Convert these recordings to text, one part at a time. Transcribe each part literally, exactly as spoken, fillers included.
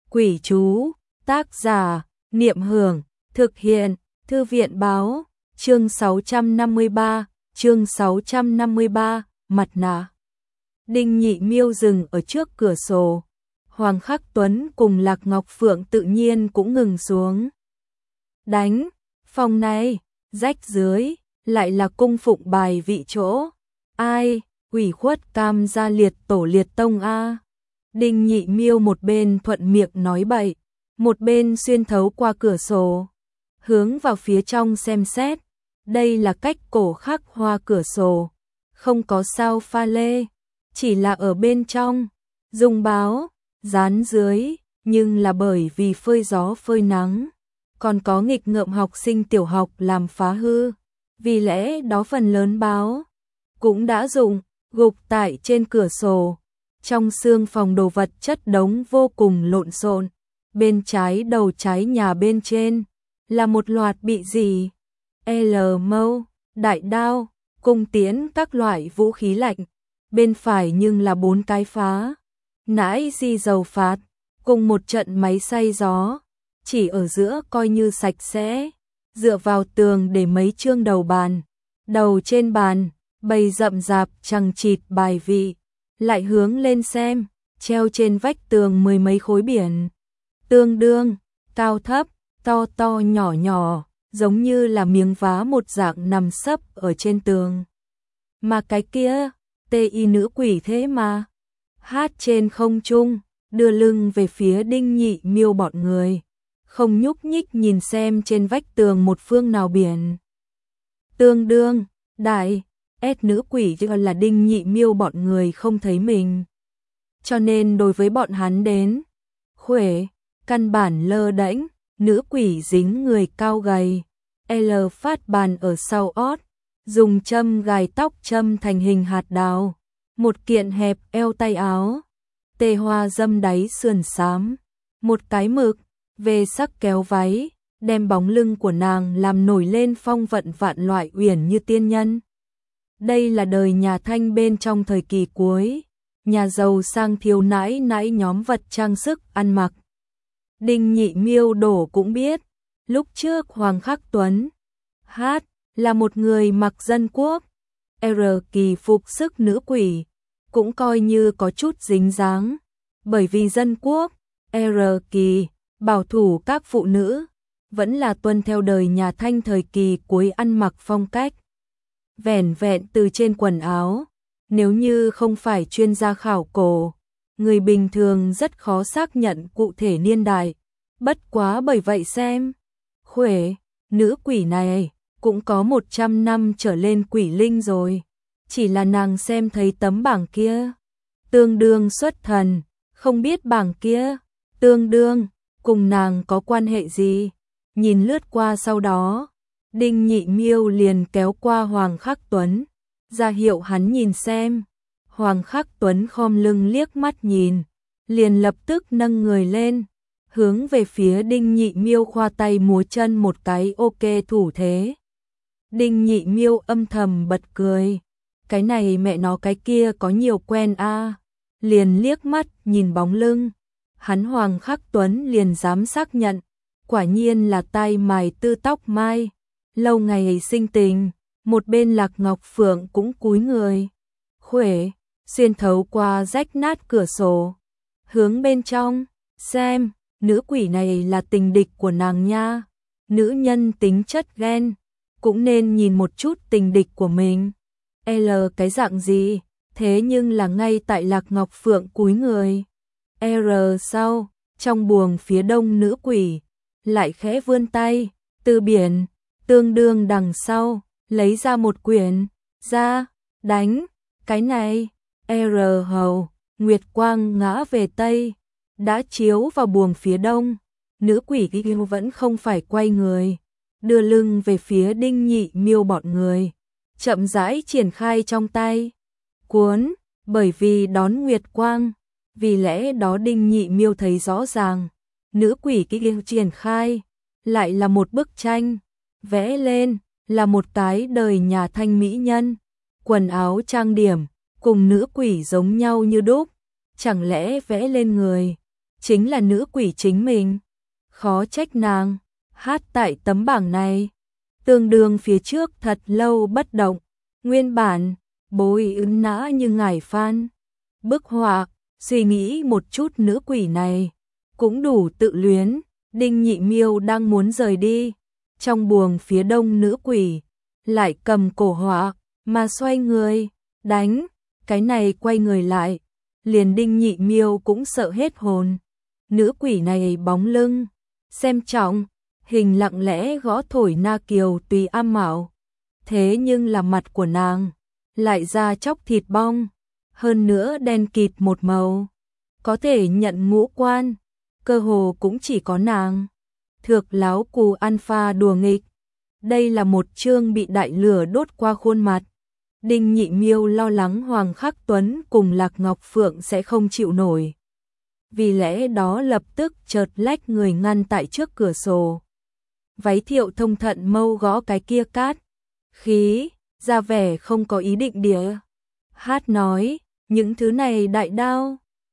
Quỷ chú, tác giả, Niệm Hưởng, thực hiện, Thư viện báo, chương sáu trăm năm mươi ba, chương sáu trăm năm mươi ba, mặt nạ. Đinh Nhị Miêu dừng ở trước cửa sổ. Hoàng Khắc Tuấn cùng Lạc Ngọc Phượng tự nhiên cũng ngừng xuống. Đánh, phòng này, rách dưới, lại là cung phụng bài vị chỗ. Ai, ủy khuất Cam gia liệt tổ liệt tông a. Đinh Nhị Miêu một bên thuận miệng nói bậy, một bên xuyên thấu qua cửa sổ, hướng vào phía trong xem xét. Đây là cách cổ khắc hoa cửa sổ, không có sao pha lê, chỉ là ở bên trong dùng báo dán dưới, nhưng là bởi vì phơi gió phơi nắng, còn có nghịch ngợm học sinh tiểu học làm phá hư, vì lẽ đó phần lớn báo cũng đã dụng gục tại trên cửa sổ. Trong xương phòng đồ vật chất đống vô cùng lộn xộn, bên trái đầu trái nhà bên trên là một loạt bị gì, L mâu, đại đao, cung tiễn các loại vũ khí lạnh, bên phải nhưng là bốn cái phá nãi di dầu phạt, cùng một trận máy xay gió, chỉ ở giữa coi như sạch sẽ, dựa vào tường để mấy chương đầu bàn, đầu trên bàn, bày rậm rạp chằng chịt bài vị, lại hướng lên xem, treo trên vách tường mười mấy khối biển, tương đương, cao thấp, to to nhỏ nhỏ, giống như là miếng vá một dạng nằm sấp ở trên tường. Mà cái kia, tê y nữ quỷ thế mà, hát trên không trung, đưa lưng về phía Đinh Nhị Miêu bọn người, không nhúc nhích nhìn xem trên vách tường một phương nào biển. Tương đương, đại, ép nữ quỷ chứ là Đinh Nhị Miêu bọn người không thấy mình. Cho nên đối với bọn hắn đến, khuể, căn bản lơ đễnh, nữ quỷ dính người cao gầy, L phát bàn ở sau ót, dùng châm gài tóc châm thành hình hạt đào, một kiện hẹp eo tay áo, tê hoa dâm đáy sườn xám, một cái mực, về sắc kéo váy, đem bóng lưng của nàng làm nổi lên phong vận vạn loại uyển như tiên nhân. Đây là đời nhà Thanh bên trong thời kỳ cuối, nhà giàu sang thiếu nãi nãi nhóm vật trang sức ăn mặc. Đinh Nhị Miêu đổ cũng biết, lúc trước Hoàng Khắc Tuấn hát là một người mặc dân quốc, R kỳ phục sức nữ quỷ, cũng coi như có chút dính dáng, bởi vì dân quốc, R kỳ, bảo thủ các phụ nữ, vẫn là tuân theo đời nhà Thanh thời kỳ cuối ăn mặc phong cách. Vẻn vẹn từ trên quần áo, nếu như không phải chuyên gia khảo cổ, người bình thường rất khó xác nhận cụ thể niên đại. Bất quá bởi vậy xem, khuể, nữ quỷ này cũng có một trăm năm trở lên quỷ linh rồi, chỉ là nàng xem thấy tấm bảng kia, tương đương xuất thần, không biết bảng kia, tương đương, cùng nàng có quan hệ gì, nhìn lướt qua sau đó. Đinh Nhị Miêu liền kéo qua Hoàng Khắc Tuấn, ra hiệu hắn nhìn xem. Hoàng Khắc Tuấn khom lưng liếc mắt nhìn, liền lập tức nâng người lên, hướng về phía Đinh Nhị Miêu khoa tay múa chân một cái ok thủ thế. Đinh Nhị Miêu âm thầm bật cười, cái này mẹ nó cái kia có nhiều quen a. À. Liền liếc mắt nhìn bóng lưng, hắn Hoàng Khắc Tuấn liền dám xác nhận, quả nhiên là tay mài tư tóc mai. Lâu ngày sinh tình, một bên Lạc Ngọc Phượng cũng cúi người, khuể, xuyên thấu qua rách nát cửa sổ, hướng bên trong, xem, nữ quỷ này là tình địch của nàng nha, nữ nhân tính chất ghen, cũng nên nhìn một chút tình địch của mình, L cái dạng gì, thế nhưng là ngay tại Lạc Ngọc Phượng cúi người, R sau, trong buồng phía đông nữ quỷ, lại khẽ vươn tay, từ biển, tương đương đằng sau, lấy ra một quyển, ra, đánh, cái này, R hầu, Nguyệt Quang ngã về Tây, đã chiếu vào buồng phía đông, nữ quỷ kia vẫn không phải quay người, đưa lưng về phía Đinh Nhị Miêu bọn người, chậm rãi triển khai trong tay, cuốn, bởi vì đón Nguyệt Quang, vì lẽ đó Đinh Nhị Miêu thấy rõ ràng, nữ quỷ kia triển khai, lại là một bức tranh. Vẽ lên là một cái đời nhà Thanh mỹ nhân, quần áo trang điểm cùng nữ quỷ giống nhau như đúc, chẳng lẽ vẽ lên người chính là nữ quỷ chính mình. Khó trách nàng hát tại tấm bảng này. Tương đương phía trước thật lâu bất động, nguyên bản bối ứng nã như ngải phan. Bức họa, suy nghĩ một chút nữ quỷ này, cũng đủ tự luyến. Đinh Nhị Miêu đang muốn rời đi, trong buồng phía đông nữ quỷ lại cầm cổ họa mà xoay người, đánh, cái này quay người lại, liền Đinh Nhị Miêu cũng sợ hết hồn. Nữ quỷ này bóng lưng, xem trọng, hình lặng lẽ gõ thổi Na Kiều tùy am mạo. Thế nhưng là mặt của nàng, lại da chóc thịt bong, hơn nữa đen kịt một màu. Có thể nhận ngũ quan, cơ hồ cũng chỉ có nàng. Thược láo cù alpha đùa nghịch. Đây là một chương bị đại lửa đốt qua khuôn mặt. Đinh Nhị Miêu lo lắng Hoàng Khắc Tuấn cùng Lạc Ngọc Phượng sẽ không chịu nổi. Vì lẽ đó lập tức chợt lách người ngăn tại trước cửa sổ. Váy Thiệu Thông thận mâu gõ cái kia cát. Khí, ra vẻ không có ý định đĩa. Hát nói, những thứ này đại đao.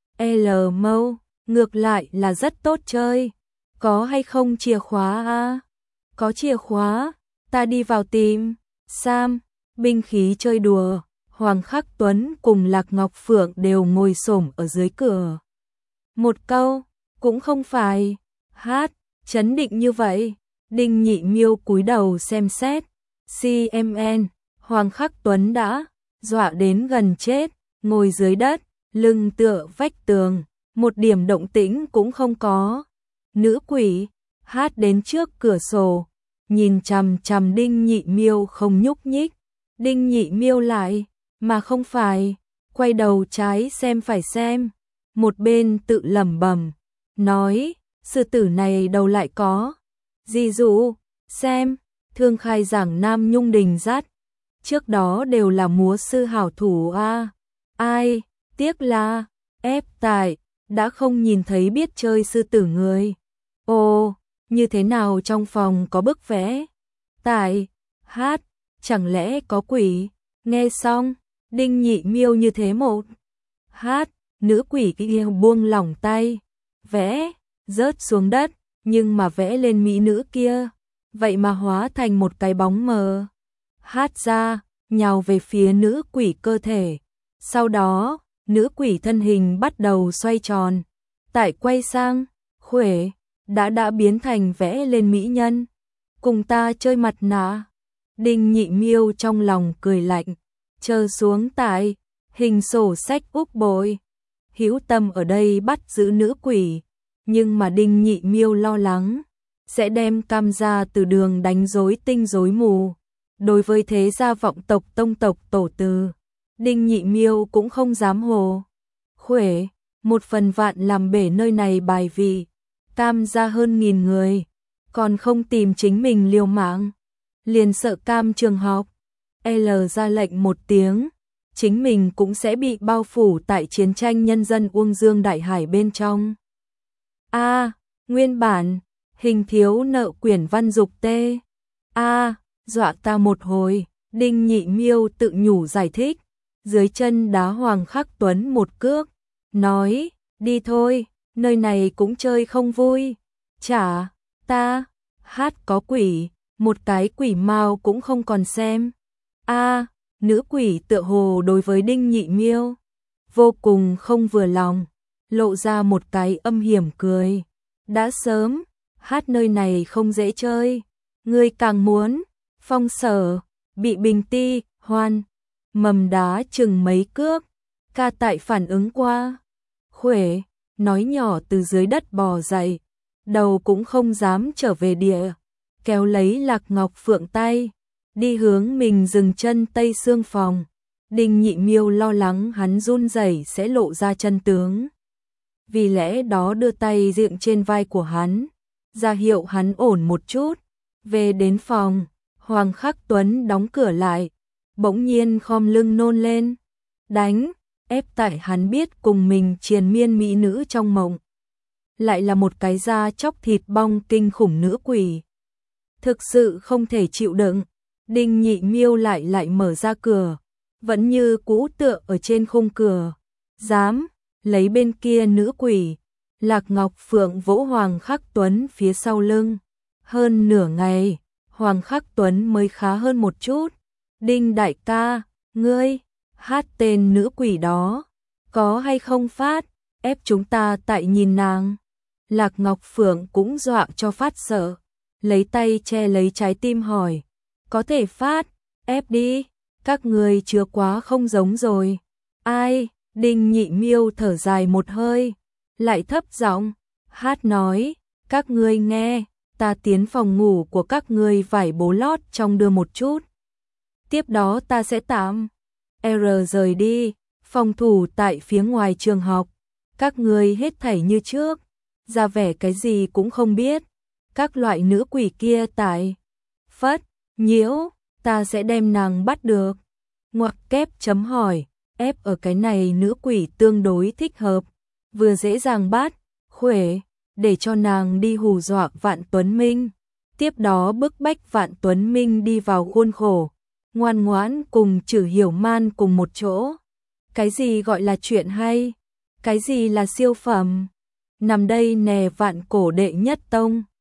L mâu, ngược lại là rất tốt chơi. Có hay không chìa khóa a? Có chìa khóa, ta đi vào tìm. Sam, binh khí chơi đùa. Hoàng Khắc Tuấn cùng Lạc Ngọc Phượng đều ngồi xổm ở dưới cửa. Một câu, cũng không phải. Hát, chấn định như vậy. Đinh Nhị Miêu cúi đầu xem xét. xê em en, Hoàng Khắc Tuấn đã dọa đến gần chết, ngồi dưới đất, lưng tựa vách tường, một điểm động tĩnh cũng không có. Nữ quỷ hát đến trước cửa sổ, nhìn chằm chằm Đinh Nhị Miêu không nhúc nhích. Đinh Nhị Miêu lại, mà không phải, quay đầu trái xem phải xem, một bên tự lẩm bẩm, nói, sư tử này đầu lại có. Dì dụ, xem, Thương Khai giảng Nam Nhung Đình dắt, trước đó đều là múa sư hảo thủ a. Ai, tiếc là, ép tại, đã không nhìn thấy biết chơi sư tử người. Ồ, như thế nào trong phòng có bức vẽ? Tại, hát, chẳng lẽ có quỷ? Nghe xong, Đinh Nhị Miêu như thế một. Hát, nữ quỷ kia buông lỏng tay, vẽ, rớt xuống đất, nhưng mà vẽ lên mỹ nữ kia, vậy mà hóa thành một cái bóng mờ. Hát ra, nhào về phía nữ quỷ cơ thể. Sau đó, nữ quỷ thân hình bắt đầu xoay tròn. Tại quay sang, khuể, đã đã biến thành vẽ lên mỹ nhân. Cùng ta chơi mặt nạ. Đinh Nhị Miêu trong lòng cười lạnh, chờ xuống tại, hình sổ sách úp bội. Hữu tâm ở đây bắt giữ nữ quỷ, nhưng mà Đinh Nhị Miêu lo lắng, sẽ đem Cam gia từ đường đánh rối tinh rối mù. Đối với thế gia vọng tộc tông tộc tổ từ, Đinh Nhị Miêu cũng không dám hồ. Khuể, một phần vạn làm bể nơi này bài vị, Cam gia hơn nghìn người, còn không tìm chính mình liều mạng. Liền sợ Cam trường học, L ra lệnh một tiếng, chính mình cũng sẽ bị bao phủ tại chiến tranh nhân dân Uông Dương Đại Hải bên trong. A, à, nguyên bản, hình thiếu nợ quyển văn dục tê. A, à, dọa ta một hồi, Đinh Nhị Miêu tự nhủ giải thích, dưới chân đá Hoàng Khắc Tuấn một cước, nói, đi thôi, nơi này cũng chơi không vui. Chả, ta, hát có quỷ, một cái quỷ mao cũng không còn xem. A, à, nữ quỷ tựa hồ đối với Đinh Nhị Miêu vô cùng không vừa lòng, lộ ra một cái âm hiểm cười. Đã sớm, hát nơi này không dễ chơi, ngươi càng muốn, Phong Sở, bị Bình Ti, Hoan, mầm đá chừng mấy cước, ca tại phản ứng qua. Khuể, nói nhỏ từ dưới đất bò dậy, đầu cũng không dám trở về địa, kéo lấy Lạc Ngọc Phượng tay, đi hướng mình dừng chân tây xương phòng. Đinh Nhị Miêu lo lắng hắn run rẩy sẽ lộ ra chân tướng, vì lẽ đó đưa tay dựng trên vai của hắn, ra hiệu hắn ổn một chút. Về đến phòng, Hoàng Khắc Tuấn đóng cửa lại, bỗng nhiên khom lưng nôn lên, đánh, ép tại hắn biết cùng mình triền miên mỹ nữ trong mộng, lại là một cái da chóc thịt bong kinh khủng nữ quỷ. Thực sự không thể chịu đựng, Đinh Nhị Miêu lại lại mở ra cửa, vẫn như cũ tựa ở trên khung cửa, dám lấy bên kia nữ quỷ, Lạc Ngọc Phượng vỗ Hoàng Khắc Tuấn phía sau lưng. Hơn nửa ngày, Hoàng Khắc Tuấn mới khá hơn một chút. Đinh đại ca, ngươi, hát tên nữ quỷ đó, có hay không phát, ép chúng ta tại nhìn nàng. Lạc Ngọc Phượng cũng dọa cho phát sợ, lấy tay che lấy trái tim hỏi, có thể phát, ép đi, các người chứa quá không giống rồi. Ai, Đinh Nhị Miêu thở dài một hơi, lại thấp giọng, hát nói, các ngươi nghe, ta tiến phòng ngủ của các ngươi vải bố lót trong đưa một chút. Tiếp đó ta sẽ tạm R rời đi, phòng thủ tại phía ngoài trường học. Các ngươi hết thảy như trước, ra vẻ cái gì cũng không biết. Các loại nữ quỷ kia tại Phất, Nhiễu, ta sẽ đem nàng bắt được. Ngoặc kép chấm hỏi, ép ở cái này nữ quỷ tương đối thích hợp, vừa dễ dàng bắt, khuể, để cho nàng đi hù dọa Vạn Tuấn Minh. Tiếp đó bức bách Vạn Tuấn Minh đi vào khuôn khổ, ngoan ngoãn cùng Trử Hiểu Man cùng một chỗ. Cái gì gọi là chuyện hay? Cái gì là siêu phẩm? Nằm đây nè Vạn Cổ đệ nhất tông.